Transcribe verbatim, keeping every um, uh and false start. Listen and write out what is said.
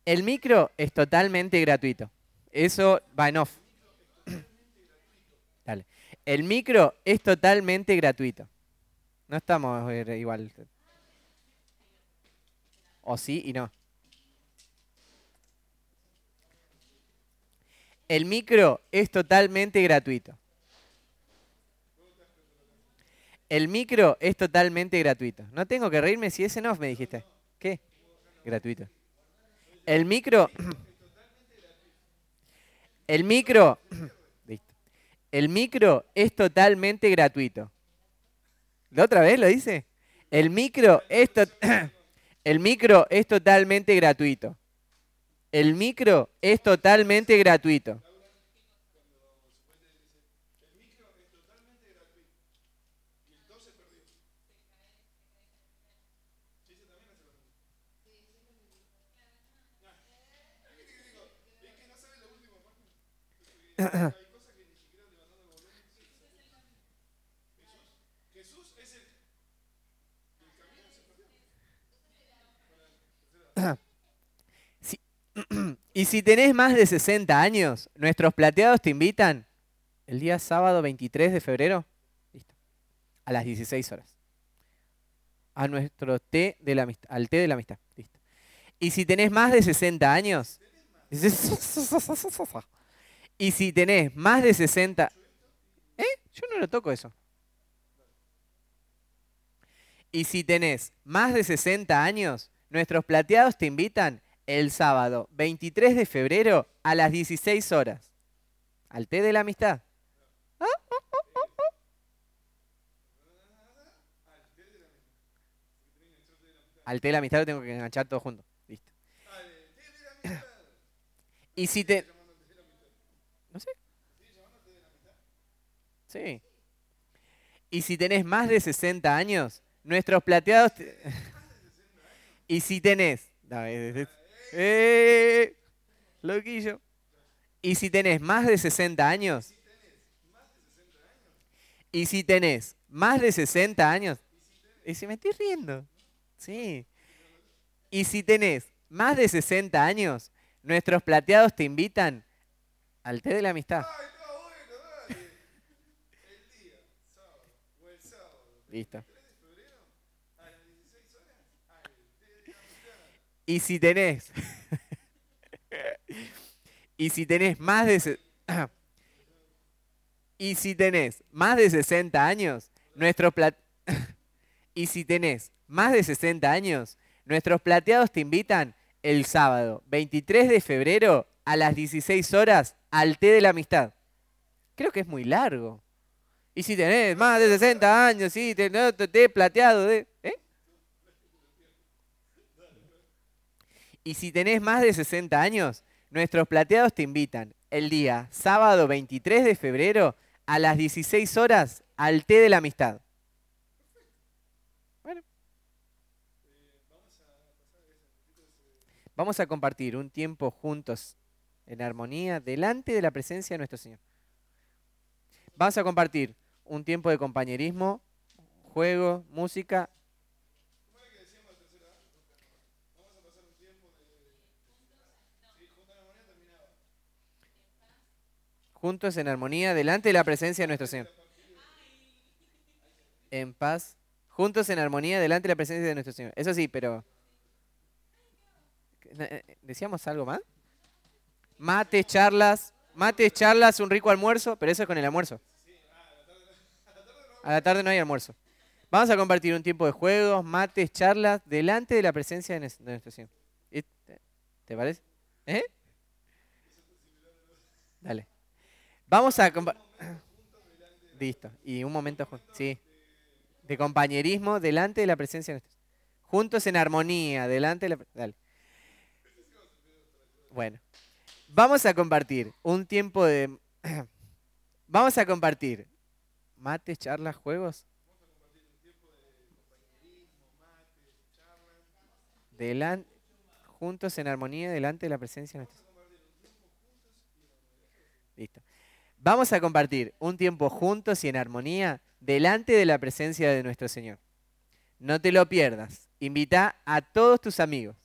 El micro es totalmente gratuito. Eso va en off. Dale. El micro es totalmente gratuito. No estamos eh, igual. O sí y no. El micro es totalmente gratuito. El micro es totalmente gratuito. No tengo que reírme si es en off, me dijiste. ¿Qué? Gratuito. El micro... El micro... Listo. El micro es totalmente gratuito. ¿La otra vez lo dice? El micro es, to- el micro es totalmente gratuito. El micro es totalmente gratuito. Si- y si tenés más de sesenta años, nuestros plateados te invitan el día sábado veintitrés de febrero, listo, a las dieciséis horas, a nuestro té de la amistad, al té de la amistad, listo. Y si tenés más de sesenta años, y si tenés más de sesenta, ¿eh? Yo no lo toco eso. Y si tenés más de sesenta años, nuestros plateados te invitan el sábado veintitrés de febrero a las dieciséis horas, al té de la amistad. ¿Ah? Al té de la amistad lo tengo que enganchar todo junto. Listo. Y si te... No sé. Sí. Y si tenés más de sesenta años, nuestros plateados... te- Y si tenés... No, es- es- ¡Eh! Loquillo. Y si tenés más de sesenta años... Y si tenés más de sesenta años... Y si me estoy riendo. Sí. Y si tenés más de sesenta años, nuestros plateados te invitan al té de la amistad. Listo. Y si tenés... Y si tenés más de... se- Y si tenés más de sesenta años, nuestros plat... Y si tenés más de sesenta años, nuestros plateados te invitan el sábado veintitrés de febrero a las dieciséis horas al té de la amistad. Creo que es muy largo. Y si tenés más de sesenta años, sí, tenés té plateado de... ¿eh? Y si tenés más de sesenta años, nuestros plateados te invitan el día sábado veintitrés de febrero a las dieciséis horas al té de la amistad. Bueno, vamos a compartir un tiempo juntos en armonía delante de la presencia de nuestro Señor. Vamos a compartir un tiempo de compañerismo, juego, música. Juntos en armonía delante de la presencia de nuestro Señor. En paz. Juntos en armonía delante de la presencia de nuestro Señor. Eso sí, pero... ¿Decíamos algo más? Mates, charlas. Mates, charlas, un rico almuerzo, pero eso es con el almuerzo. A la tarde no hay almuerzo. Vamos a compartir un tiempo de juegos, mates, charlas, delante de la presencia de nuestro Señor. ¿Te parece? ¿Eh? Dale. Vamos a... Listo. Y un momento, sí. De compañerismo delante de la presencia de nuestro Señor. Juntos en armonía, delante de la... Dale. Bueno. Vamos a compartir un tiempo de... Vamos a compartir mates, charlas, juegos. Delan... Juntos en armonía delante de la presencia de nuestro Señor. Listo. Vamos a compartir un tiempo juntos y en armonía delante de la presencia de nuestro Señor. No te lo pierdas. Invita a todos tus amigos.